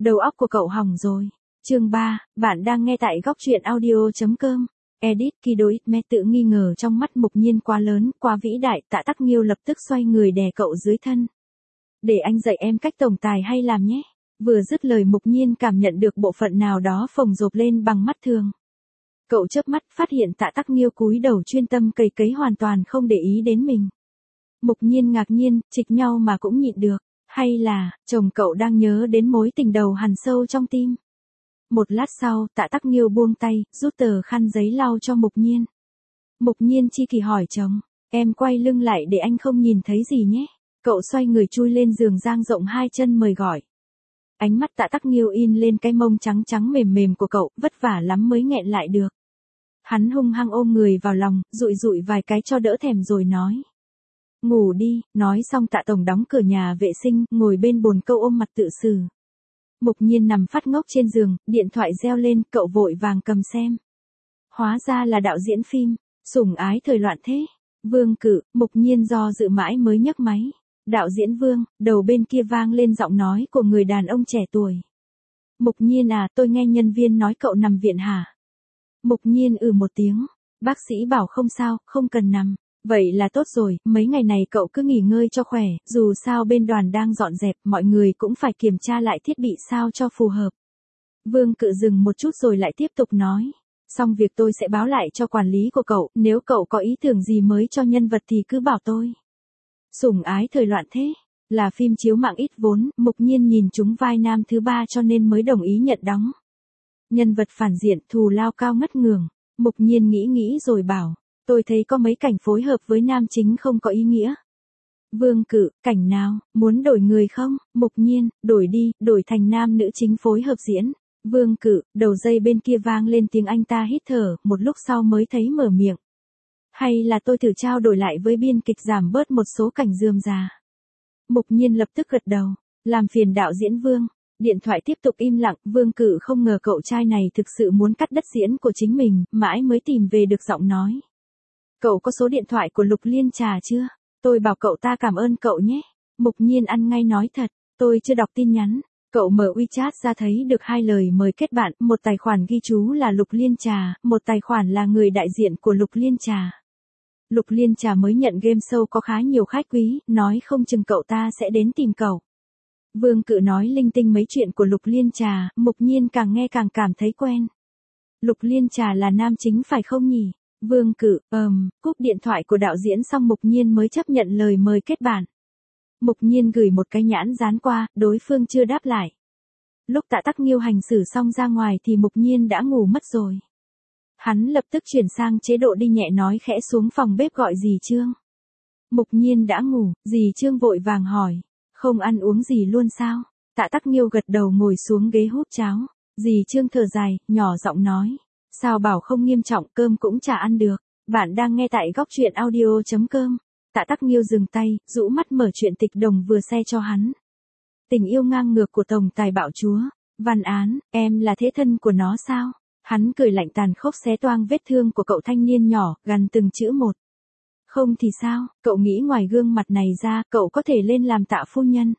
Đầu óc của cậu hỏng rồi. Chương 3, bạn đang nghe tại góc truyện audio.com. Edit Kido Itme tự nghi ngờ trong mắt Mục Nhiên quá lớn, quá vĩ đại, Tạ Tắc Nghiêu lập tức xoay người đè cậu dưới thân. Để anh dạy em cách tổng tài hay làm nhé. Vừa dứt lời Mục Nhiên cảm nhận được bộ phận nào đó phồng rộp lên bằng mắt thường. Cậu chớp mắt phát hiện Tạ Tắc Nghiêu cúi đầu chuyên tâm cày cấy hoàn toàn không để ý đến mình. Mục Nhiên ngạc nhiên, chịch nhau mà cũng nhịn được. Hay là, chồng cậu đang nhớ đến mối tình đầu hằn sâu trong tim. Một lát sau, Tạ Tắc Nghiêu buông tay, rút tờ khăn giấy lau cho Mục Nhiên. Mục Nhiên chi kỳ hỏi chồng, em quay lưng lại để anh không nhìn thấy gì nhé. Cậu xoay người chui lên giường dang rộng hai chân mời gọi. Ánh mắt Tạ Tắc Nghiêu in lên cái mông trắng trắng mềm mềm của cậu, vất vả lắm mới nghẹn lại được. Hắn hung hăng ôm người vào lòng, dụi dụi vài cái cho đỡ thèm rồi nói. Ngủ đi, nói xong Tạ Tổng đóng cửa nhà vệ sinh, ngồi bên bồn câu ôm mặt tự xử. Mục Nhiên nằm phát ngốc trên giường, điện thoại reo lên, cậu vội vàng cầm xem. Hóa ra là đạo diễn phim, Sủng Ái Thời Loạn Thế. Vương Cự, Mục Nhiên do dự mãi mới nhấc máy. Đạo diễn Vương, đầu bên kia vang lên giọng nói của người đàn ông trẻ tuổi. Mục Nhiên à, tôi nghe nhân viên nói cậu nằm viện hả? Mục Nhiên một tiếng. Bác sĩ bảo không sao, không cần nằm. Vậy là tốt rồi, mấy ngày này cậu cứ nghỉ ngơi cho khỏe, dù sao bên đoàn đang dọn dẹp, mọi người cũng phải kiểm tra lại thiết bị sao cho phù hợp. Vương Cự dừng một chút rồi lại tiếp tục nói. Xong việc tôi sẽ báo lại cho quản lý của cậu, nếu cậu có ý tưởng gì mới cho nhân vật thì cứ bảo tôi. Sủng Ái Thời Loạn Thế, là phim chiếu mạng ít vốn, Mục Nhiên nhìn chúng vai nam thứ ba cho nên mới đồng ý nhận đóng. Nhân vật phản diện thù lao cao ngất ngường, Mục Nhiên nghĩ rồi bảo. Tôi thấy có mấy cảnh phối hợp với nam chính không có ý nghĩa. Vương Cự, cảnh nào, muốn đổi người không? Mục Nhiên, đổi đi, đổi thành nam nữ chính phối hợp diễn. Vương Cự, đầu dây bên kia vang lên tiếng anh ta hít thở, một lúc sau mới thấy mở miệng. Hay là tôi thử trao đổi lại với biên kịch giảm bớt một số cảnh rườm rà. Mục Nhiên lập tức gật đầu, làm phiền đạo diễn Vương. Điện thoại tiếp tục im lặng, Vương Cự không ngờ cậu trai này thực sự muốn cắt đất diễn của chính mình, mãi mới tìm về được giọng nói. Cậu có số điện thoại của Lục Liên Trà chưa? Tôi bảo cậu ta cảm ơn cậu nhé. Mục Nhiên ăn ngay nói thật, tôi chưa đọc tin nhắn. Cậu mở WeChat ra thấy được hai lời mời kết bạn, một tài khoản ghi chú là Lục Liên Trà, một tài khoản là người đại diện của Lục Liên Trà. Lục Liên Trà mới nhận game show có khá nhiều khách quý, nói không chừng cậu ta sẽ đến tìm cậu. Vương Cự nói linh tinh mấy chuyện của Lục Liên Trà, Mục Nhiên càng nghe càng cảm thấy quen. Lục Liên Trà là nam chính phải không nhỉ? Vương Cự, cúp điện thoại của đạo diễn xong Mục Nhiên mới chấp nhận lời mời kết bạn. Mục Nhiên gửi một cái nhãn dán qua, đối phương chưa đáp lại. Lúc Tạ Tắc Nghiêu hành xử xong ra ngoài thì Mục Nhiên đã ngủ mất rồi. Hắn lập tức chuyển sang chế độ đi nhẹ nói khẽ xuống phòng bếp gọi dì Trương. Mục Nhiên đã ngủ, dì Trương vội vàng hỏi, không ăn uống gì luôn sao? Tạ Tắc Nghiêu gật đầu ngồi xuống ghế hút cháo. Dì Trương thở dài, nhỏ giọng nói. Sao bảo không nghiêm trọng, cơm cũng chả ăn được. Bạn đang nghe tại góc truyện audio.com. Tạ Tắc Nghiêu dừng tay, rũ mắt mở truyện tịch đồng vừa xe cho hắn. Tình yêu ngang ngược của tổng tài bạo chúa. Văn Án, em là thế thân của nó sao? Hắn cười lạnh tàn khốc xé toang vết thương của cậu thanh niên nhỏ, gằn từng chữ một. Không thì sao, cậu nghĩ ngoài gương mặt này ra, cậu có thể lên làm Tạ phu nhân.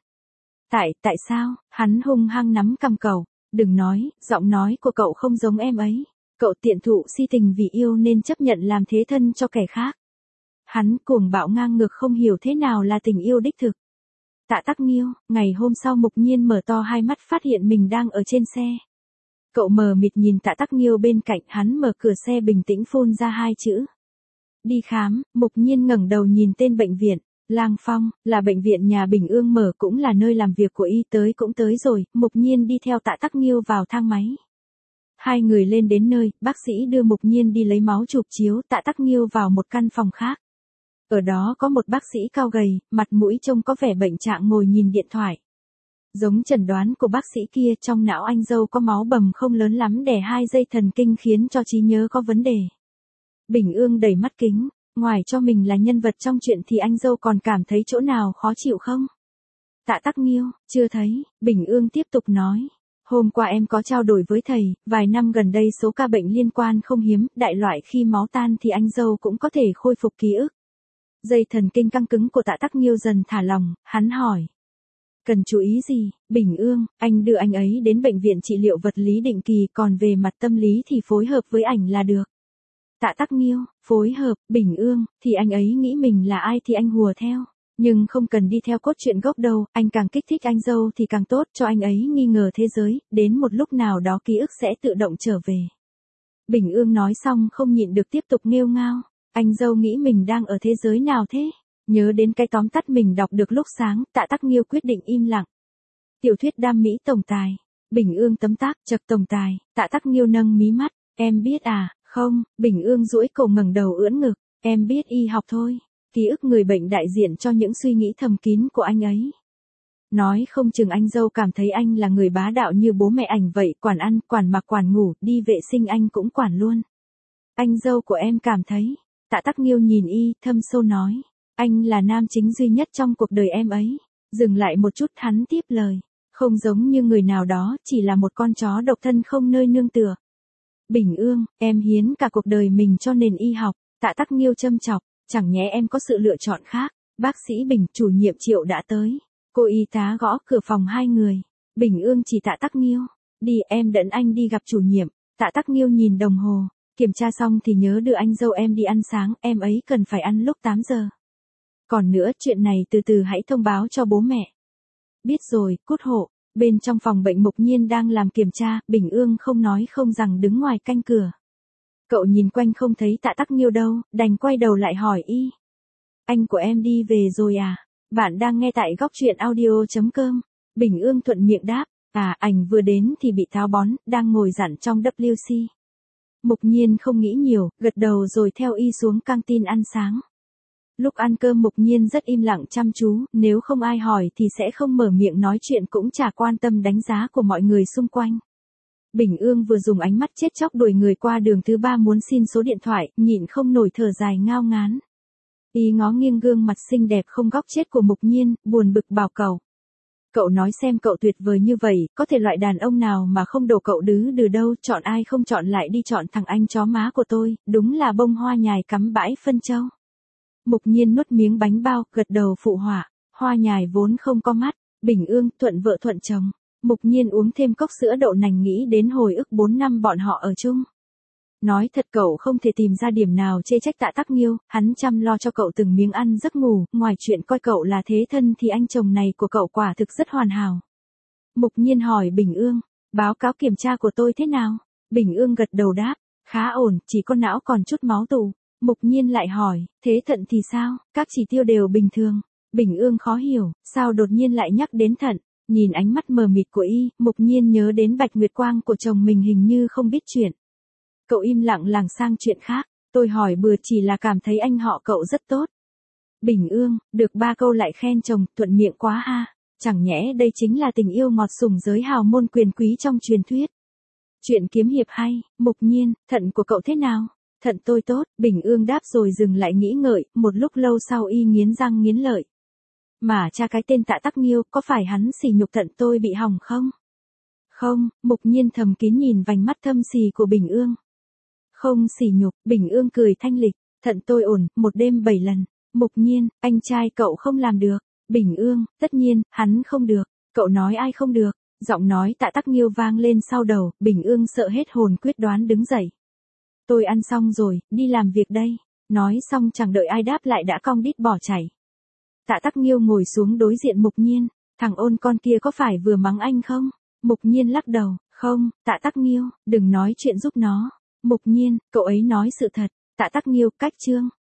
Tại sao? Hắn hung hăng nắm cằm cậu. Đừng nói, giọng nói của cậu không giống em ấy. Cậu tiện thụ si tình vì yêu nên chấp nhận làm thế thân cho kẻ khác. Hắn cuồng bạo ngang ngược không hiểu thế nào là tình yêu đích thực. Tạ Tắc Nghiêu, ngày hôm sau Mục Nhiên mở to hai mắt phát hiện mình đang ở trên xe. Cậu mờ mịt nhìn Tạ Tắc Nghiêu bên cạnh, hắn mở cửa xe bình tĩnh phun ra hai chữ. Đi khám. Mục Nhiên ngẩng đầu nhìn tên bệnh viện. Lang Phong, là bệnh viện nhà Bình Ương mở cũng là nơi làm việc của y, tới cũng tới rồi. Mục Nhiên đi theo Tạ Tắc Nghiêu vào thang máy. Hai người lên đến nơi, bác sĩ đưa Mục Nhiên đi lấy máu chụp chiếu, Tạ Tắc Nghiêu vào một căn phòng khác. Ở đó có một bác sĩ cao gầy, mặt mũi trông có vẻ bệnh trạng ngồi nhìn điện thoại. Giống chẩn đoán của bác sĩ kia, trong não anh dâu có máu bầm không lớn lắm đè hai dây thần kinh khiến cho trí nhớ có vấn đề. Bình Ương đẩy mắt kính, ngoài cho mình là nhân vật trong chuyện thì anh dâu còn cảm thấy chỗ nào khó chịu không? Tạ Tắc Nghiêu, chưa thấy. Bình Ương tiếp tục nói. Hôm qua em có trao đổi với thầy, vài năm gần đây số ca bệnh liên quan không hiếm, đại loại khi máu tan thì anh dâu cũng có thể khôi phục ký ức. Dây thần kinh căng cứng của Tạ Tắc Nghiêu dần thả lỏng, hắn hỏi. Cần chú ý gì? Bình Ương, anh đưa anh ấy đến bệnh viện trị liệu vật lý định kỳ, còn về mặt tâm lý thì phối hợp với ảnh là được. Tạ Tắc Nghiêu, phối hợp. Bình Ương, thì anh ấy nghĩ mình là ai thì anh hùa theo. Nhưng không cần đi theo cốt truyện gốc đâu, anh càng kích thích anh dâu thì càng tốt cho anh ấy nghi ngờ thế giới, đến một lúc nào đó ký ức sẽ tự động trở về. Bình Ương nói xong không nhịn được tiếp tục nghêu ngao. Anh dâu nghĩ mình đang ở thế giới nào thế? Nhớ đến cái tóm tắt mình đọc được lúc sáng, Tạ Tắc Nghiêu quyết định im lặng. Tiểu thuyết đam mỹ tổng tài. Bình Ương tấm tắc, chậc tổng tài. Tạ Tắc Nghiêu nâng mí mắt. Em biết à? Không. Bình Ương duỗi cổ ngẩng đầu ưỡn ngực. Em biết y học thôi. Ký ức người bệnh đại diện cho những suy nghĩ thầm kín của anh ấy. Nói không chừng anh dâu cảm thấy anh là người bá đạo như bố mẹ ảnh vậy, quản ăn, quản mặc, quản ngủ, đi vệ sinh anh cũng quản luôn. Anh dâu của em cảm thấy. Tạ Tắc Nghiêu nhìn y, thâm sâu nói. Anh là nam chính duy nhất trong cuộc đời em ấy. Dừng lại một chút hắn tiếp lời. Không giống như người nào đó, chỉ là một con chó độc thân không nơi nương tựa. Bình Ương, em hiến cả cuộc đời mình cho nền y học. Tạ Tắc Nghiêu châm chọc. Chẳng nhẽ em có sự lựa chọn khác. Bác sĩ Bình, chủ nhiệm Triệu đã tới. Cô y tá gõ cửa phòng hai người. Bình Ương chỉ Tạ Tắc Nghiêu. Đi, em dẫn anh đi gặp chủ nhiệm. Tạ Tắc Nghiêu nhìn đồng hồ. Kiểm tra xong thì nhớ đưa anh dâu em đi ăn sáng, em ấy cần phải ăn lúc 8 giờ. Còn nữa, chuyện này từ từ hãy thông báo cho bố mẹ. Biết rồi, cút hộ. Bên trong phòng bệnh Mục Nhiên đang làm kiểm tra, Bình Ương không nói không rằng đứng ngoài canh cửa. Cậu nhìn quanh không thấy Tạ Tắc Nghiêu đâu, đành quay đầu lại hỏi y. Anh của em đi về rồi à? Bạn đang nghe tại góc truyện audio.com. Bình Ương thuận miệng đáp. À, ảnh vừa đến thì bị táo bón, đang ngồi dặn trong WC. Mục Nhiên không nghĩ nhiều, gật đầu rồi theo y xuống căng tin ăn sáng. Lúc ăn cơm Mục Nhiên rất im lặng chăm chú, nếu không ai hỏi thì sẽ không mở miệng nói chuyện, cũng chả quan tâm đánh giá của mọi người xung quanh. Bình Ương vừa dùng ánh mắt chết chóc đuổi người qua đường thứ ba muốn xin số điện thoại, nhịn không nổi thở dài ngao ngán. Y ngó nghiêng gương mặt xinh đẹp không góc chết của Mục Nhiên, buồn bực bảo cậu. Cậu nói xem cậu tuyệt vời như vậy, có thể loại đàn ông nào mà không đổ cậu đứ đừ đâu, chọn ai không chọn lại đi chọn thằng anh chó má của tôi, đúng là bông hoa nhài cắm bãi phân châu. Mục Nhiên nuốt miếng bánh bao, gật đầu phụ họa, hoa nhài vốn không có mắt. Bình Ương, thuận vợ thuận chồng. Mục Nhiên uống thêm cốc sữa đậu nành nghĩ đến hồi ức 4 năm bọn họ ở chung. Nói thật cậu không thể tìm ra điểm nào chê trách Tạ Tắc Nghiêu, hắn chăm lo cho cậu từng miếng ăn giấc ngủ, ngoài chuyện coi cậu là thế thân thì anh chồng này của cậu quả thực rất hoàn hảo. Mục Nhiên hỏi Bình Ương, báo cáo kiểm tra của tôi thế nào? Bình Ương gật đầu đáp, khá ổn, chỉ có não còn chút máu tụ. Mục Nhiên lại hỏi, thế thận thì sao? Các chỉ tiêu đều bình thường. Bình Ương khó hiểu, sao đột nhiên lại nhắc đến thận? Nhìn ánh mắt mờ mịt của y, Mục Nhiên nhớ đến Bạch Nguyệt Quang của chồng mình hình như không biết chuyện. Cậu im lặng lảng sang chuyện khác, tôi hỏi bừa chỉ là cảm thấy anh họ cậu rất tốt. Bình Ương, được 3 câu lại khen chồng, thuận miệng quá ha. Chẳng nhẽ đây chính là tình yêu ngọt sủng giới hào môn quyền quý trong truyền thuyết. Chuyện kiếm hiệp hay. Mục Nhiên, thận của cậu thế nào? Thận tôi tốt. Bình Ương đáp rồi dừng lại nghĩ ngợi, một lúc lâu sau y nghiến răng nghiến lợi. Mà cha cái tên Tạ Tắc Nghiêu, có phải hắn sỉ nhục thận tôi bị hỏng không? Không. Mục Nhiên thầm kín nhìn vành mắt thâm xì của Bình Ương. Không sỉ nhục. Bình Ương cười thanh lịch, thận tôi ổn, một đêm 7 lần. Mục Nhiên, anh trai cậu không làm được. Bình Ương, tất nhiên, hắn không được. Cậu nói ai không được? Giọng nói Tạ Tắc Nghiêu vang lên sau đầu, Bình Ương sợ hết hồn quyết đoán đứng dậy. Tôi ăn xong rồi, đi làm việc đây. Nói xong chẳng đợi ai đáp lại đã cong đít bỏ chạy. Tạ Tắc Nghiêu ngồi xuống đối diện Mục Nhiên, thằng ôn con kia có phải vừa mắng anh không? Mục Nhiên lắc đầu, không, Tạ Tắc Nghiêu, đừng nói chuyện giúp nó. Mục Nhiên, cậu ấy nói sự thật. Tạ Tắc Nghiêu, cách chương.